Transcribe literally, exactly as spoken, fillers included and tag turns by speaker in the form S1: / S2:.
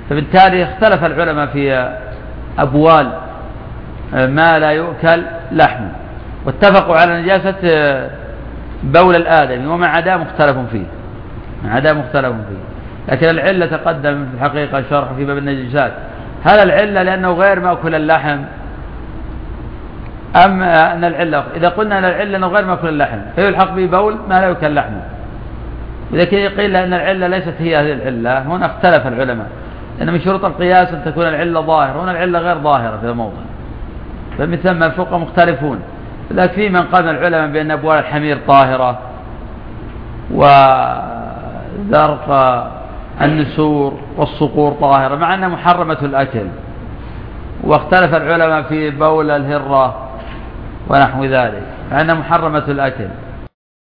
S1: فبالتالي اختلف العلماء في أبوال ما لا يؤكل لحمه، واتفقوا على نجاسة بول الآدمي، وما عدا مختلف فيه ما عدا مختلف فيه لكن العلة تقدم في الحقيقة شرح في باب النجاسات. هل العلة لأنه غير مأكل اللحم أم أن العلة؟ إذا قلنا أن العلة أنه غير مأكل اللحم فيلحق به بول ما لا يؤكل لحمه. إذا قيل أن العلة ليست هي هذه العلة، هنا اختلف العلماء، لأن من شروط القياس أن تكون العلة ظاهرة، هنا العلة غير ظاهرة في الموضع، فمن ثم الفقهاء مختلفون. لذلك في من قال العلماء بأن أبوال الحمير طاهرة وذرق النسور والصقور طاهرة مع أنها محرمة الأكل، واختلف العلماء في بول الهرة ونحو ذلك مع أنها محرمة الأكل.